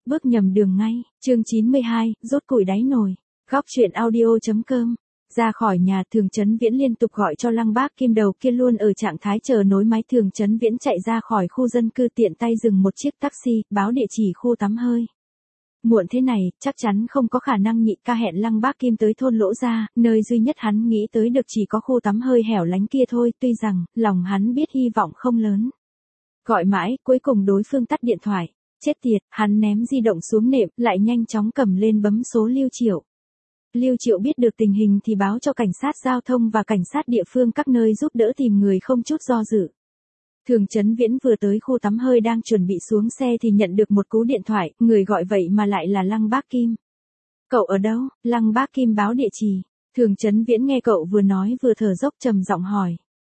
bước nhầm đường ngay, chương 92, rốt củi đáy nồi. Góc truyện audio.com. Ra khỏi nhà, Thường Chấn Viễn liên tục gọi cho Lăng Bác Kim đầu kia luôn ở trạng thái chờ nối máy. Thường Chấn Viễn chạy ra khỏi khu dân cư, tiện tay dừng một chiếc taxi, báo địa chỉ khu tắm hơi. Muộn thế này, chắc chắn không có khả năng Nhị ca hẹn Lăng Bác Kim tới thôn Lỗ Gia, nơi duy nhất hắn nghĩ tới được chỉ có khu tắm hơi hẻo lánh kia thôi, tuy rằng, lòng hắn biết hy vọng không lớn. Gọi mãi, cuối cùng đối phương tắt điện thoại. Chết tiệt, hắn ném di động xuống nệm, lại nhanh chóng cầm lên bấm số Lưu Triệu. Lưu Triệu biết được tình hình thì báo cho cảnh sát giao thông và cảnh sát địa phương các nơi giúp đỡ tìm người không chút do dự. Thường Chấn Viễn vừa tới khu tắm hơi đang chuẩn bị xuống xe thì nhận được một cú điện thoại, người gọi vậy mà lại là Lăng Bác Kim. Cậu ở đâu? Lăng Bác Kim báo địa chỉ. Thường Chấn Viễn nghe cậu vừa nói vừa thở dốc trầm giọng hỏi.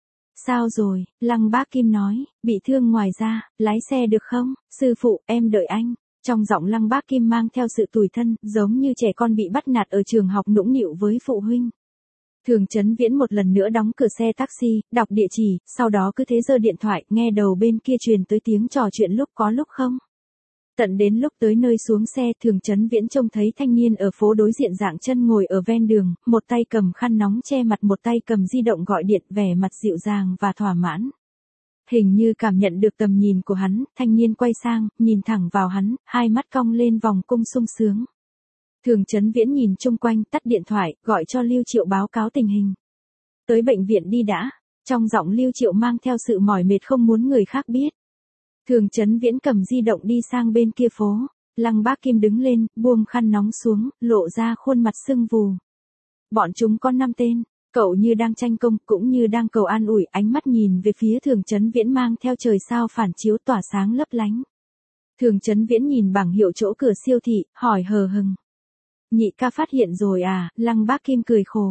Sao rồi? Lăng Bác Kim nói, bị thương ngoài ra, lái xe được không? Sư phụ, em đợi anh. Trong giọng Lăng Bác Kim mang theo sự tủi thân, giống như trẻ con bị bắt nạt ở trường học nũng nịu với phụ huynh. Thường Chấn Viễn một lần nữa đóng cửa xe taxi, đọc địa chỉ, sau đó cứ thế giơ điện thoại, nghe đầu bên kia truyền tới tiếng trò chuyện lúc có lúc không. Tận đến lúc tới nơi xuống xe, Thường Chấn Viễn trông thấy thanh niên ở phố đối diện dạng chân ngồi ở ven đường, một tay cầm khăn nóng che mặt, một tay cầm di động gọi điện, vẻ mặt dịu dàng và thỏa mãn. Hình như cảm nhận được tầm nhìn của hắn, thanh niên quay sang, nhìn thẳng vào hắn, hai mắt cong lên vòng cung sung sướng. Thường Chấn Viễn nhìn chung quanh, tắt điện thoại, gọi cho Lưu Triệu báo cáo tình hình. Tới bệnh viện đi đã. Trong giọng Lưu Triệu mang theo sự mỏi mệt không muốn người khác biết. Thường Chấn Viễn cầm di động đi sang bên kia phố. Lăng Bác Kim đứng lên, buông khăn nóng xuống, lộ ra khuôn mặt sưng vù. Bọn chúng có 5 tên. Cậu như đang tranh công, cũng như đang cầu an ủi, ánh mắt nhìn về phía Thường Chấn Viễn mang theo trời sao phản chiếu tỏa sáng lấp lánh. Thường Chấn Viễn nhìn bảng hiệu chỗ cửa siêu thị, hỏi hờ hững. Nhị ca phát hiện rồi à? Lăng Bác Kim cười khổ.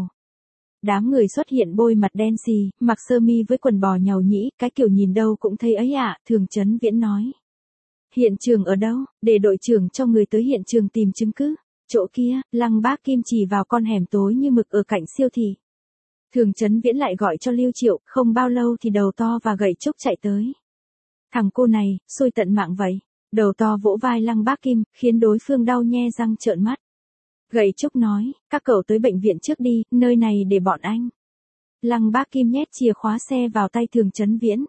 Đám người xuất hiện bôi mặt đen xì, mặc sơ mi với quần bò nhàu nhĩ, cái kiểu nhìn đâu cũng thấy ấy ạ, Thường Chấn Viễn nói. Hiện trường ở đâu? Để đội trưởng cho người tới hiện trường tìm chứng cứ. Chỗ kia, Lăng Bác Kim chỉ vào con hẻm tối như mực ở cạnh siêu thị. Thường Chấn Viễn lại gọi cho Lưu Triệu, không bao lâu thì Đầu To và Gậy Trúc chạy tới. Thằng cô này, xui tận mạng vậy. Đầu To vỗ vai Lăng Bác Kim, khiến đối phương đau nhe răng trợn mắt. Gậy Trúc nói, các cậu tới bệnh viện trước đi, nơi này để bọn anh. Lăng Bác Kim nhét chìa khóa xe vào tay Thường Chấn Viễn.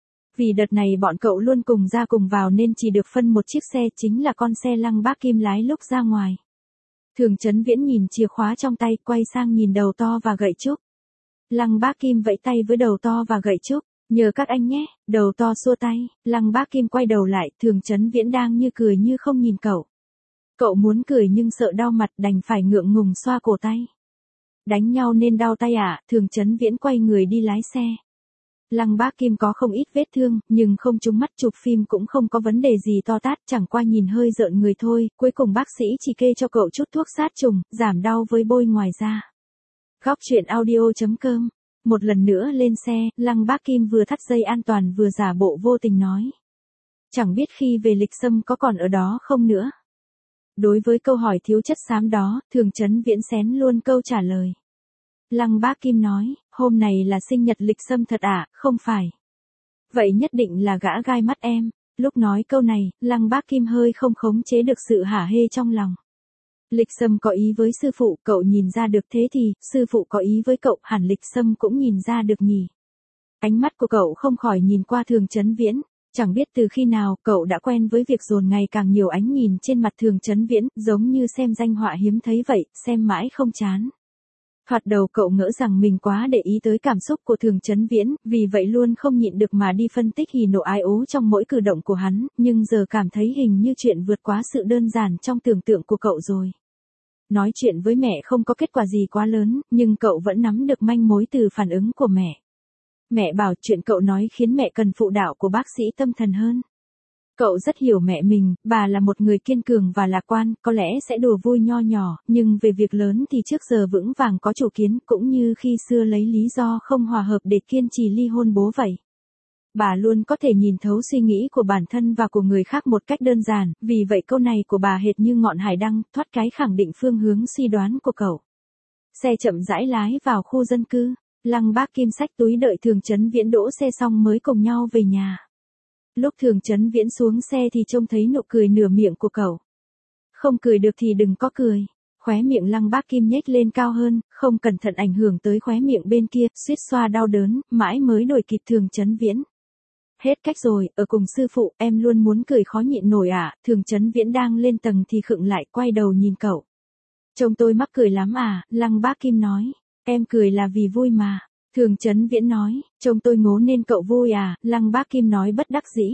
Vì đợt này bọn cậu luôn cùng ra cùng vào nên chỉ được phân một chiếc xe, chính là con xe Lăng Bác Kim lái lúc ra ngoài. Thường Chấn Viễn nhìn chìa khóa trong tay, quay sang nhìn Đầu To và Gậy Trúc. Lăng Bác Kim vẫy tay với Đầu To và Gậy Trúc, nhờ các anh nhé. Đầu To xua tay, Lăng Bác Kim quay đầu lại, Thường Chấn Viễn đang như cười như không nhìn cậu. Cậu muốn cười nhưng sợ đau mặt, đành phải ngượng ngùng xoa cổ tay. Đánh nhau nên đau tay à? Thường Chấn Viễn quay người đi lái xe. Lăng Bác Kim có không ít vết thương, nhưng không trúng mắt, chụp phim cũng không có vấn đề gì to tát, chẳng qua nhìn hơi rợn người thôi. Cuối cùng bác sĩ chỉ kê cho cậu chút thuốc sát trùng, giảm đau với bôi ngoài da. Góc truyện audio.com. Một lần nữa lên xe, Lăng Bác Kim vừa thắt dây an toàn vừa giả bộ vô tình nói. Chẳng biết khi về Lịch Sâm có còn ở đó không nữa. Đối với câu hỏi thiếu chất xám đó, Thường Chấn Viễn xén luôn câu trả lời. Lăng Bác Kim nói, hôm này là sinh nhật Lịch Sâm thật à? Không phải. Vậy nhất định là gã gai mắt em. Lúc nói câu này, Lăng Bác Kim hơi không khống chế được sự hả hê trong lòng. Lịch Sâm có ý với sư phụ, cậu nhìn ra được, thế thì, sư phụ có ý với cậu, hẳn Lịch Sâm cũng nhìn ra được nhỉ. Ánh mắt của cậu không khỏi nhìn qua Thường Chấn Viễn. Chẳng biết từ khi nào, cậu đã quen với việc dồn ngày càng nhiều ánh nhìn trên mặt Thường Chấn Viễn, giống như xem danh họa hiếm thấy vậy, xem mãi không chán. Thoạt đầu cậu ngỡ rằng mình quá để ý tới cảm xúc của Thường Chấn Viễn, vì vậy luôn không nhịn được mà đi phân tích hỉ nộ ái ố trong mỗi cử động của hắn, nhưng giờ cảm thấy hình như chuyện vượt quá sự đơn giản trong tưởng tượng của cậu rồi. Nói chuyện với mẹ không có kết quả gì quá lớn, nhưng cậu vẫn nắm được manh mối từ phản ứng của mẹ. Mẹ bảo chuyện cậu nói khiến mẹ cần phụ đạo của bác sĩ tâm thần hơn. Cậu rất hiểu mẹ mình, bà là một người kiên cường và lạc quan, có lẽ sẽ đùa vui nho nhỏ, nhưng về việc lớn thì trước giờ vững vàng có chủ kiến, cũng như khi xưa lấy lý do không hòa hợp để kiên trì ly hôn bố vậy. Bà luôn có thể nhìn thấu suy nghĩ của bản thân và của người khác một cách đơn giản, vì vậy câu này của bà hệt như ngọn hải đăng, thoát cái khẳng định phương hướng suy đoán của cậu. Xe chậm rãi lái vào khu dân cư. Lăng Bác Kim xách túi đợi Thường Chấn Viễn đỗ xe xong mới cùng nhau về nhà. Lúc Thường Chấn Viễn xuống xe thì trông thấy nụ cười nửa miệng của cậu. Không cười được thì đừng có cười. Khóe miệng Lăng Bác Kim nhếch lên cao hơn, không cẩn thận ảnh hưởng tới khóe miệng bên kia, suýt xoa đau đớn, mãi mới đuổi kịp Thường Chấn Viễn. Hết cách rồi, ở cùng sư phụ, em luôn muốn cười khó nhịn nổi à, Thường Chấn Viễn đang lên tầng thì khựng lại, quay đầu nhìn cậu. Trông tôi mắc cười lắm à, Lăng Bác Kim nói. Em cười là vì vui mà. Thường Chấn Viễn nói, trông tôi ngố nên cậu vui à, Lăng Bác Kim nói bất đắc dĩ.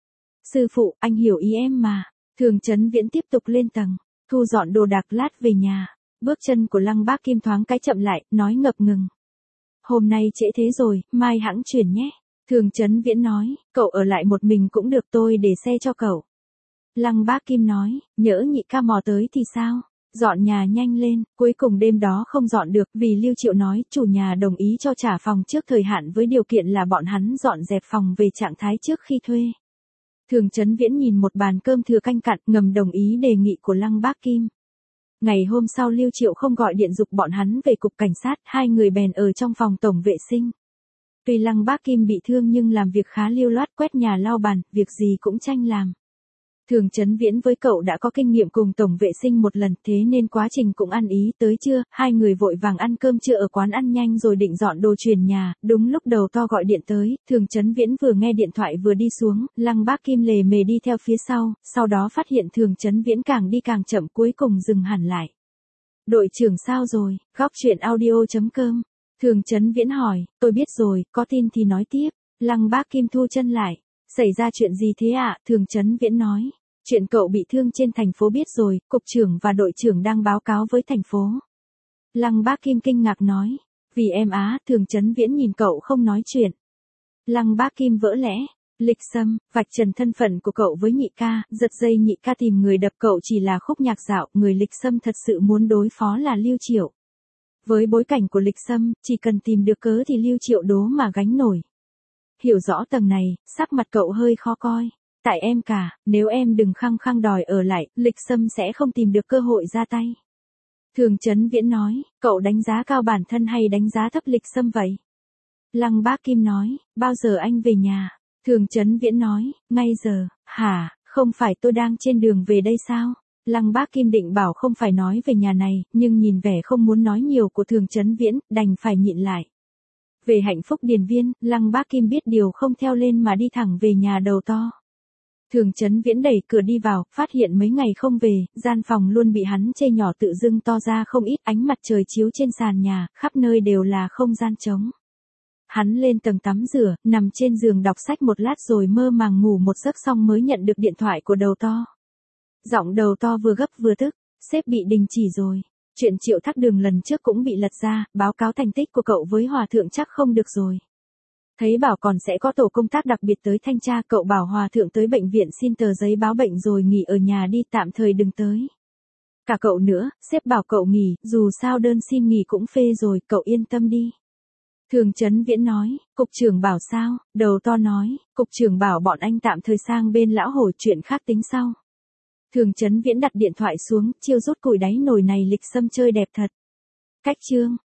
Sư phụ, anh hiểu ý em mà. Thường Chấn Viễn tiếp tục lên tầng, thu dọn đồ đạc lát về nhà. Bước chân của Lăng Bác Kim thoáng cái chậm lại, nói ngập ngừng. Hôm nay trễ thế rồi, mai hãng chuyển nhé. Thường Chấn Viễn nói, cậu ở lại một mình cũng được, tôi để xe cho cậu. Lăng Bác Kim nói, nhỡ nhị ca mò tới thì sao? Dọn nhà nhanh lên, cuối cùng đêm đó không dọn được vì Lưu Triệu nói chủ nhà đồng ý cho trả phòng trước thời hạn với điều kiện là bọn hắn dọn dẹp phòng về trạng thái trước khi thuê. Thường Chấn Viễn nhìn một bàn cơm thừa canh cặn, ngầm đồng ý đề nghị của Lăng Bác Kim. Ngày hôm sau Lưu Triệu không gọi điện giục bọn hắn về cục cảnh sát, hai người bèn ở trong phòng tổng vệ sinh. Tuy Lăng Bác Kim bị thương nhưng làm việc khá lưu loát, quét nhà lau bàn, việc gì cũng tranh làm. Thường Chấn Viễn với cậu đã có kinh nghiệm cùng tổng vệ sinh một lần, thế nên quá trình cũng ăn ý. Tới trưa, hai người vội vàng ăn cơm trưa ở quán ăn nhanh rồi định dọn đồ chuyển nhà. Đúng lúc đầu to gọi điện tới, Thường Chấn Viễn vừa nghe điện thoại vừa đi xuống, Lăng Bác Kim lề mề đi theo phía sau đó phát hiện Thường Chấn Viễn càng đi càng chậm, cuối cùng dừng hẳn lại. Đội trưởng sao rồi? Góc chuyện audio.com. Thường Chấn Viễn hỏi, tôi biết rồi, có tin thì nói tiếp. Lăng Bác Kim thu chân lại. Xảy ra chuyện gì thế ạ? Thường Chấn Viễn nói. Chuyện cậu bị thương trên thành phố biết rồi, cục trưởng và đội trưởng đang báo cáo với thành phố. Lăng Bác Kim kinh ngạc nói. Vì em á, Thường Chấn Viễn nhìn cậu không nói chuyện. Lăng Bác Kim vỡ lẽ. Lịch Sâm, vạch trần thân phận của cậu với nhị ca, giật dây nhị ca tìm người đập cậu chỉ là khúc nhạc dạo, người Lịch Sâm thật sự muốn đối phó là Lưu Triệu. Với bối cảnh của Lịch Sâm, chỉ cần tìm được cớ thì Lưu Triệu đố mà gánh nổi. Hiểu rõ tầng này, sắc mặt cậu hơi khó coi. Tại em cả, nếu em đừng khăng khăng đòi ở lại, Lịch Sâm sẽ không tìm được cơ hội ra tay. Thường Chấn Viễn nói, cậu đánh giá cao bản thân hay đánh giá thấp Lịch Sâm vậy? Lăng Bác Kim nói, bao giờ anh về nhà? Thường Chấn Viễn nói, ngay giờ. Hả, không phải tôi đang trên đường về đây sao? Lăng Bác Kim định bảo không phải nói về nhà này, nhưng nhìn vẻ không muốn nói nhiều của Thường Chấn Viễn, đành phải nhịn lại. Về Hạnh Phúc Điền Viên, Lăng Bác Kim biết điều không theo lên mà đi thẳng về nhà đầu to. Thường Chấn Viễn đẩy cửa đi vào, phát hiện mấy ngày không về, gian phòng luôn bị hắn chê nhỏ tự dưng to ra không ít, ánh mặt trời chiếu trên sàn nhà, khắp nơi đều là không gian trống. Hắn lên tầng tắm rửa, nằm trên giường đọc sách một lát rồi mơ màng ngủ một giấc xong mới nhận được điện thoại của đầu to. Giọng đầu to vừa gấp vừa tức, sếp bị đình chỉ rồi. Chuyện Triệu Thác Đường lần trước cũng bị lật ra, báo cáo thành tích của cậu với hòa thượng chắc không được rồi. Thấy bảo còn sẽ có tổ công tác đặc biệt tới thanh tra, cậu bảo hòa thượng tới bệnh viện xin tờ giấy báo bệnh rồi nghỉ ở nhà đi, tạm thời đừng tới. Cả cậu nữa, sếp bảo cậu nghỉ, dù sao đơn xin nghỉ cũng phê rồi, cậu yên tâm đi. Thường Chấn Viễn nói, cục trưởng bảo sao? Đầu to nói, cục trưởng bảo bọn anh tạm thời sang bên lão hổ, chuyện khác tính sau. Thường Chấn Viễn đặt điện thoại xuống, chiêu rút củi đáy nồi này Lịch Sâm chơi đẹp thật. Cách chương.